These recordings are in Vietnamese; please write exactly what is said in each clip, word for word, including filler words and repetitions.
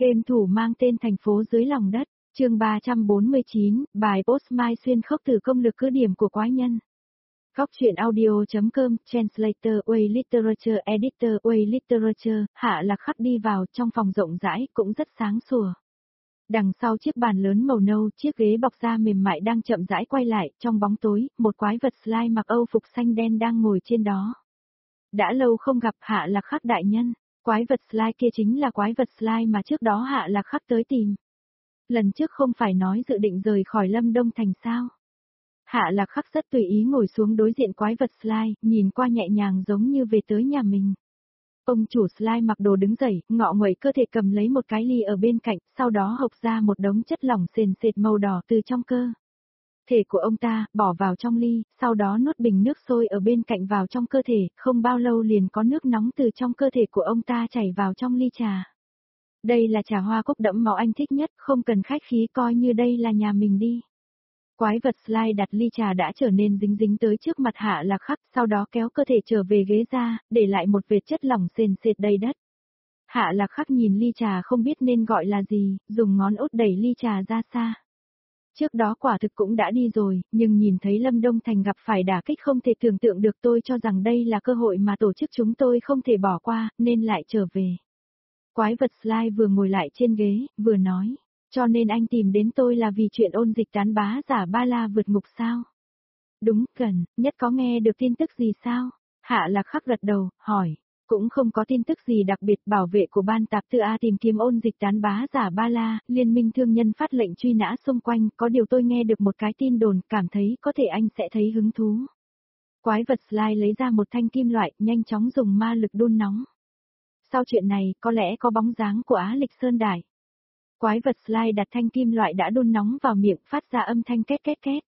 Game thủ mang tên thành phố dưới lòng đất, chương ba trăm bốn mươi chín, bài post Mai Xuyên khốc từ công lực cứ điểm của quái nhân. Góc truyện audio.com, Translator, Way Literature, Editor, Way Literature, Hạ Lạc Khắc đi vào trong phòng rộng rãi cũng rất sáng sủa. Đằng sau chiếc bàn lớn màu nâu, chiếc ghế bọc da mềm mại đang chậm rãi quay lại, trong bóng tối, một quái vật slime mặc âu phục xanh đen đang ngồi trên đó. Đã lâu không gặp Hạ Lạc Khắc đại nhân, quái vật slime kia chính là quái vật slime mà trước đó Hạ Lạc Khắc tới tìm. Lần trước không phải nói dự định rời khỏi Lâm Đông Thành sao? Hạ Lạc Khắc rất tùy ý ngồi xuống đối diện quái vật slime, nhìn qua nhẹ nhàng giống như về tới nhà mình. Ông chủ slime mặc đồ đứng dậy, ngọ nguậy cơ thể cầm lấy một cái ly ở bên cạnh, sau đó hộc ra một đống chất lỏng sền sệt màu đỏ từ trong cơ thể của ông ta, bỏ vào trong ly, sau đó nuốt bình nước sôi ở bên cạnh vào trong cơ thể, không bao lâu liền có nước nóng từ trong cơ thể của ông ta chảy vào trong ly trà. Đây là trà hoa cúc đẫm máu anh thích nhất, không cần khách khí, coi như đây là nhà mình đi. Quái vật slime đặt ly trà đã trở nên dính dính tới trước mặt Hạ Lạc Khắc, sau đó kéo cơ thể trở về ghế ra, để lại một vệt chất lỏng sền sệt đầy đất. Hạ Lạc Khắc nhìn ly trà không biết nên gọi là gì, dùng ngón út đẩy ly trà ra xa. Trước đó quả thực cũng đã đi rồi, nhưng nhìn thấy Lâm Đông Thành gặp phải đả kích không thể tưởng tượng được, tôi cho rằng đây là cơ hội mà tổ chức chúng tôi không thể bỏ qua, nên lại trở về. Quái vật slime vừa ngồi lại trên ghế, vừa nói. Cho nên anh tìm đến tôi là vì chuyện ôn dịch tán bá giả ba la vượt ngục sao? Đúng, gần, nhất có nghe được tin tức gì sao? Hạ Lạc Khắc gật đầu, hỏi. Cũng không có tin tức gì đặc biệt, bảo vệ của ban tạp tư A tìm kiếm ôn dịch tán bá giả ba la, liên minh thương nhân phát lệnh truy nã xung quanh, có điều tôi nghe được một cái tin đồn, cảm thấy có thể anh sẽ thấy hứng thú. Quái vật slime lấy ra một thanh kim loại, nhanh chóng dùng ma lực đun nóng. Sau chuyện này, có lẽ có bóng dáng của Á Lịch Sơn Đại. Quái vật slime đặt thanh kim loại đã đun nóng vào miệng, phát ra âm thanh két két két.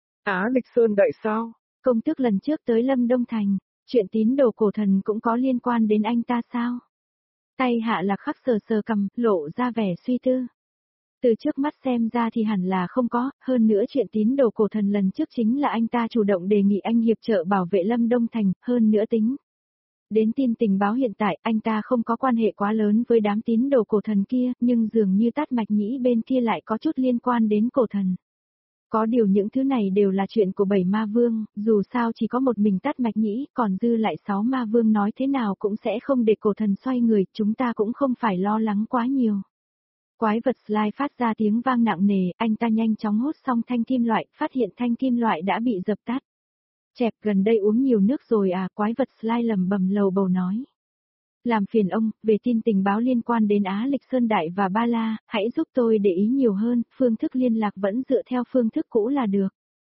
Á Lịch Sơn Đại sao? Công tước lần trước tới Lâm Đông Thành, chuyện tín đồ cổ thần cũng có liên quan đến anh ta sao? Tay Hạ Lạc Khắc sờ sờ cầm, lộ ra vẻ suy tư. Từ trước mắt xem ra thì hẳn là không có, hơn nữa chuyện tín đồ cổ thần lần trước chính là anh ta chủ động đề nghị anh hiệp trợ bảo vệ Lâm Đông Thành, hơn nữa tính. Đến tin tình báo hiện tại, anh ta không có quan hệ quá lớn với đám tín đồ cổ thần kia, nhưng dường như Tát Mạch Nhĩ bên kia lại có chút liên quan đến cổ thần. Có điều những thứ này đều là chuyện của bảy ma vương, dù sao chỉ có một mình Tát Mạch Nhĩ, còn dư lại sáu ma vương nói thế nào cũng sẽ không để cổ thần xoay người, chúng ta cũng không phải lo lắng quá nhiều. Quái vật slime phát ra tiếng vang nặng nề, anh ta nhanh chóng hút xong thanh kim loại, phát hiện thanh kim loại đã bị dập tắt. Chẹp, gần đây uống nhiều nước rồi à, quái vật slime lầm bầm lầu bầu nói. Làm phiền ông, về tin tình báo liên quan đến Á Lịch Sơn Đại và Ba La, hãy giúp tôi để ý nhiều hơn, phương thức liên lạc vẫn dựa theo phương thức cũ là được.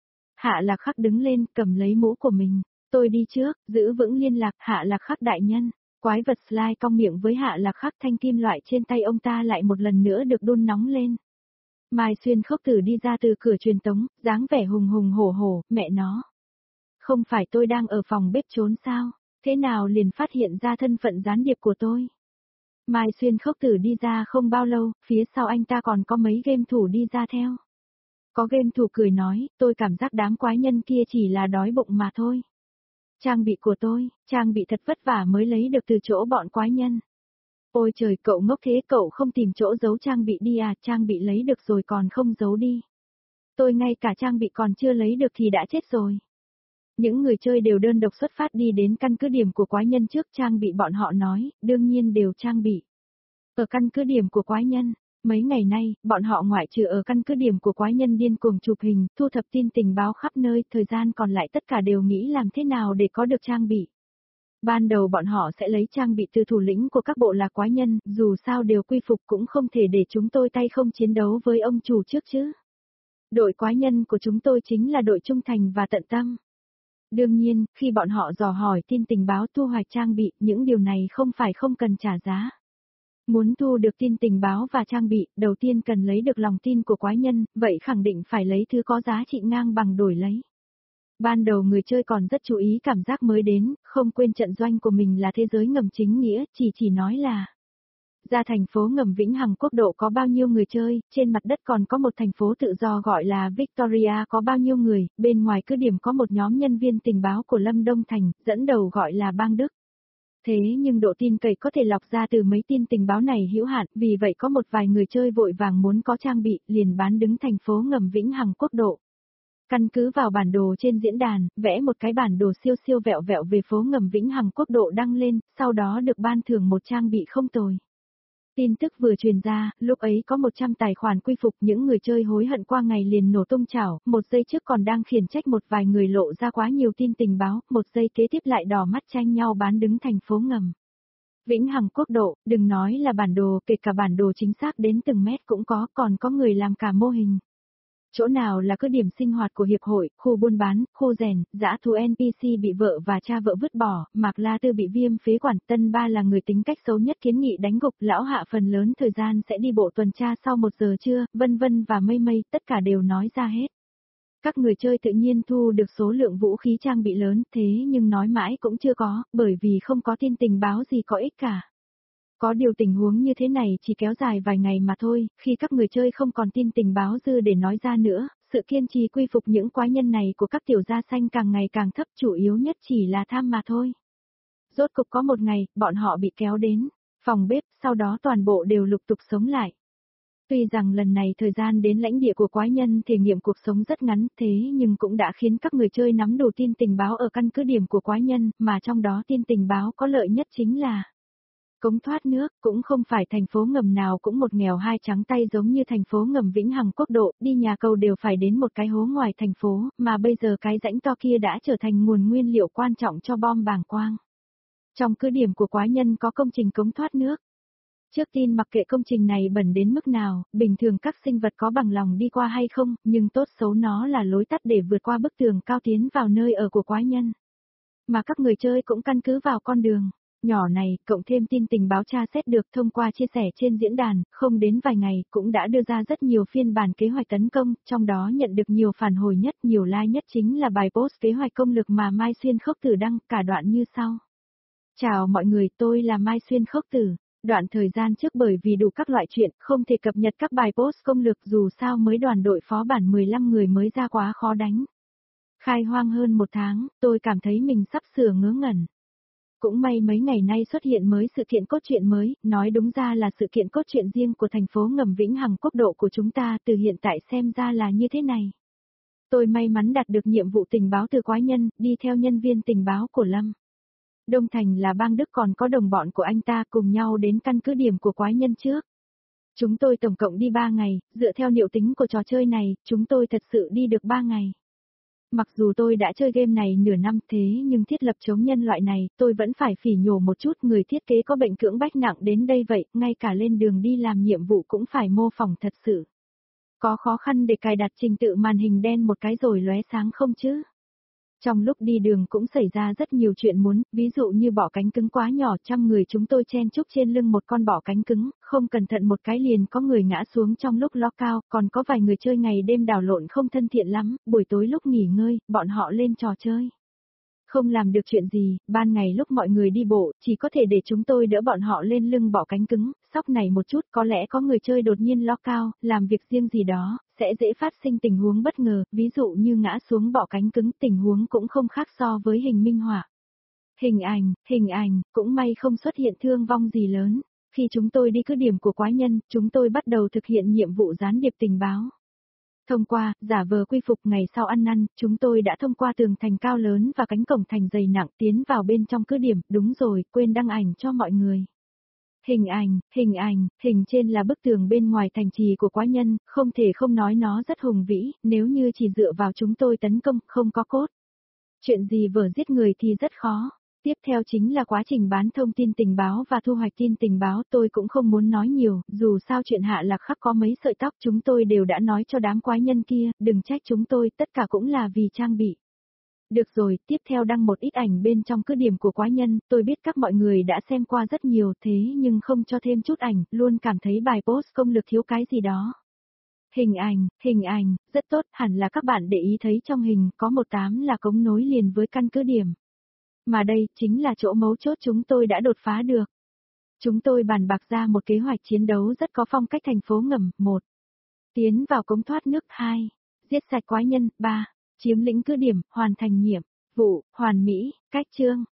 Hạ Lạc Khắc đứng lên, cầm lấy mũ của mình. Tôi đi trước, giữ vững liên lạc, Hạ Lạc Khắc đại nhân. Quái vật slime cong miệng với Hạ Lạc Khắc, thanh kim loại trên tay ông ta lại một lần nữa được đun nóng lên. Mai Xuyên khốc tử đi ra từ cửa truyền tống, dáng vẻ hùng hùng hổ hổ, mẹ nó. Không phải tôi đang ở phòng bếp trốn sao? Thế nào liền phát hiện ra thân phận gián điệp của tôi? Mai Xuyên khốc tử đi ra không bao lâu, phía sau anh ta còn có mấy game thủ đi ra theo. Có game thủ cười nói, tôi cảm giác đám quái nhân kia chỉ là đói bụng mà thôi. Trang bị của tôi, trang bị thật vất vả mới lấy được từ chỗ bọn quái nhân. Ôi trời, cậu ngốc thế, cậu không tìm chỗ giấu trang bị đi à, trang bị lấy được rồi còn không giấu đi. Tôi ngay cả trang bị còn chưa lấy được thì đã chết rồi. Những người chơi đều đơn độc xuất phát đi đến căn cứ điểm của quái nhân trước, trang bị bọn họ nói, đương nhiên đều trang bị. Ở căn cứ điểm của quái nhân, mấy ngày nay, bọn họ ngoại trừ ở căn cứ điểm của quái nhân điên cuồng chụp hình, thu thập tin tình báo khắp nơi, thời gian còn lại tất cả đều nghĩ làm thế nào để có được trang bị. Ban đầu bọn họ sẽ lấy trang bị từ thủ lĩnh của các bộ lạc quái nhân, dù sao đều quy phục cũng không thể để chúng tôi tay không chiến đấu với ông chủ trước chứ. Đội quái nhân của chúng tôi chính là đội trung thành và tận tâm. Đương nhiên, khi bọn họ dò hỏi tin tình báo thu hoạch trang bị, những điều này không phải không cần trả giá. Muốn thu được tin tình báo và trang bị, đầu tiên cần lấy được lòng tin của quái nhân, vậy khẳng định phải lấy thứ có giá trị ngang bằng đổi lấy. Ban đầu người chơi còn rất chú ý cảm giác mới đến, không quên trận doanh của mình là thế giới ngầm chính nghĩa, chỉ chỉ nói là ra thành phố ngầm Vĩnh Hằng Quốc độ có bao nhiêu người chơi, trên mặt đất còn có một thành phố tự do gọi là Victoria có bao nhiêu người, bên ngoài cứ điểm có một nhóm nhân viên tình báo của Lâm Đông Thành, dẫn đầu gọi là Bang Đức. Thế nhưng độ tin cậy có thể lọc ra từ mấy tin tình báo này hữu hạn, vì vậy có một vài người chơi vội vàng muốn có trang bị, liền bán đứng thành phố ngầm Vĩnh Hằng Quốc độ. Căn cứ vào bản đồ trên diễn đàn, vẽ một cái bản đồ siêu siêu vẹo vẹo về phố ngầm Vĩnh Hằng Quốc độ đăng lên, sau đó được ban thưởng một trang bị không tồi. Tin tức vừa truyền ra, lúc ấy có một trăm tài khoản quy phục, những người chơi hối hận qua ngày liền nổ tung chảo, một giây trước còn đang khiển trách một vài người lộ ra quá nhiều tin tình báo, một giây kế tiếp lại đỏ mắt tranh nhau bán đứng thành phố ngầm Vĩnh Hằng Quốc độ, đừng nói là bản đồ, kể cả bản đồ chính xác đến từng mét cũng có, còn có người làm cả mô hình. Chỗ nào là cứ điểm sinh hoạt của hiệp hội, khu buôn bán, khu rèn, dã thú en pê xê bị vợ và cha vợ vứt bỏ, Mạc La Tư bị viêm phế quản, Tân Ba là người tính cách xấu nhất kiến nghị đánh gục, lão hạ phần lớn thời gian sẽ đi bộ tuần tra sau một giờ trưa, vân vân và mây mây, tất cả đều nói ra hết. Các người chơi tự nhiên thu được số lượng vũ khí trang bị lớn, thế nhưng nói mãi cũng chưa có, bởi vì không có tin tình báo gì có ích cả. Có điều tình huống như thế này chỉ kéo dài vài ngày mà thôi, khi các người chơi không còn tin tình báo dư để nói ra nữa, sự kiên trì quy phục những quái nhân này của các tiểu gia xanh càng ngày càng thấp, chủ yếu nhất chỉ là tham mà thôi. Rốt cục có một ngày, bọn họ bị kéo đến phòng bếp, sau đó toàn bộ đều lục tục sống lại. Tuy rằng lần này thời gian đến lãnh địa của quái nhân thể nghiệm cuộc sống rất ngắn, thế nhưng cũng đã khiến các người chơi nắm đủ tin tình báo ở căn cứ điểm của quái nhân, mà trong đó tin tình báo có lợi nhất chính là cống thoát nước. Cũng không phải thành phố ngầm nào cũng một nghèo hai trắng tay giống như thành phố ngầm Vĩnh Hằng Quốc độ, đi nhà cầu đều phải đến một cái hố ngoài thành phố, mà bây giờ cái rãnh to kia đã trở thành nguồn nguyên liệu quan trọng cho bom bàng quang. Trong cứ điểm của quái nhân có công trình cống thoát nước. Trước tin mặc kệ công trình này bẩn đến mức nào, bình thường các sinh vật có bằng lòng đi qua hay không, nhưng tốt xấu nó là lối tắt để vượt qua bức tường cao tiến vào nơi ở của quái nhân. Mà các người chơi cũng căn cứ vào con đường nhỏ này, cộng thêm tin tình báo tra xét được thông qua chia sẻ trên diễn đàn, không đến vài ngày, cũng đã đưa ra rất nhiều phiên bản kế hoạch tấn công, trong đó nhận được nhiều phản hồi nhất, nhiều like nhất chính là bài post kế hoạch công lực mà Mai Xuyên Khốc Tử đăng, cả đoạn như sau. Chào mọi người, tôi là Mai Xuyên Khốc Tử. Đoạn thời gian trước bởi vì đủ các loại chuyện, không thể cập nhật các bài post công lực, dù sao mới đoàn đội phó bản mười lăm người mới ra quá khó đánh. Khai hoang hơn một tháng, tôi cảm thấy mình sắp sửa ngớ ngẩn. Cũng may mấy ngày nay xuất hiện mới sự kiện cốt truyện mới, nói đúng ra là sự kiện cốt truyện riêng của thành phố ngầm Vĩnh Hằng Quốc độ của chúng ta, từ hiện tại xem ra là như thế này. Tôi may mắn đạt được nhiệm vụ tình báo từ quái nhân, đi theo nhân viên tình báo của Lâm Đông Thành là bang Đức, còn có đồng bọn của anh ta cùng nhau đến căn cứ điểm của quái nhân trước. Chúng tôi tổng cộng đi ba ngày, dựa theo liệu tính của trò chơi này, chúng tôi thật sự đi được ba ngày. Mặc dù tôi đã chơi game này nửa năm, thế nhưng thiết lập chống nhân loại này, tôi vẫn phải phỉ nhổ một chút, người thiết kế có bệnh cưỡng bách nặng đến đây vậy, ngay cả lên đường đi làm nhiệm vụ cũng phải mô phỏng thật sự. Có khó khăn để cài đặt trình tự màn hình đen một cái rồi lóe sáng không chứ? Trong lúc đi đường cũng xảy ra rất nhiều chuyện muốn, ví dụ như bỏ cánh cứng quá nhỏ, trăm người chúng tôi chen chúc trên lưng một con bỏ cánh cứng, không cẩn thận một cái liền có người ngã xuống trong lúc lo cao, còn có vài người chơi ngày đêm đảo lộn không thân thiện lắm, buổi tối lúc nghỉ ngơi, bọn họ lên trò chơi. Không làm được chuyện gì, ban ngày lúc mọi người đi bộ, chỉ có thể để chúng tôi đỡ bọn họ lên lưng bỏ cánh cứng, sóc này một chút, có lẽ có người chơi đột nhiên lo cao, làm việc riêng gì đó, sẽ dễ phát sinh tình huống bất ngờ, ví dụ như ngã xuống bỏ cánh cứng, tình huống cũng không khác so với hình minh họa. Hình ảnh, hình ảnh, cũng may không xuất hiện thương vong gì lớn. Khi chúng tôi đi cứ điểm của quái nhân, chúng tôi bắt đầu thực hiện nhiệm vụ gián điệp tình báo. Thông qua, giả vờ quy phục, ngày sau ăn năn, chúng tôi đã thông qua tường thành cao lớn và cánh cổng thành dày nặng tiến vào bên trong cứ điểm, đúng rồi, quên đăng ảnh cho mọi người. Hình ảnh, hình ảnh, hình trên là bức tường bên ngoài thành trì của quái nhân, không thể không nói nó rất hùng vĩ, nếu như chỉ dựa vào chúng tôi tấn công, không có cốt. Chuyện gì vở giết người thì rất khó. Tiếp theo chính là quá trình bán thông tin tình báo và thu hoạch tin tình báo, tôi cũng không muốn nói nhiều, dù sao chuyện Hạ Lạc Khắc có mấy sợi tóc chúng tôi đều đã nói cho đám quái nhân kia, đừng trách chúng tôi, tất cả cũng là vì trang bị. Được rồi, tiếp theo đăng một ít ảnh bên trong cứ điểm của quái nhân, tôi biết các mọi người đã xem qua rất nhiều thế nhưng không cho thêm chút ảnh, luôn cảm thấy bài post công lực thiếu cái gì đó. Hình ảnh, hình ảnh, rất tốt, hẳn là các bạn để ý thấy trong hình, có một tám là cống nối liền với căn cứ điểm. Mà đây, chính là chỗ mấu chốt chúng tôi đã đột phá được. Chúng tôi bàn bạc ra một kế hoạch chiến đấu rất có phong cách thành phố ngầm, một. Tiến vào cống thoát nước, hai. Giết sạch quái nhân, ba. Chiếm lĩnh cứ điểm, hoàn thành nhiệm vụ, hoàn mỹ, cách chương.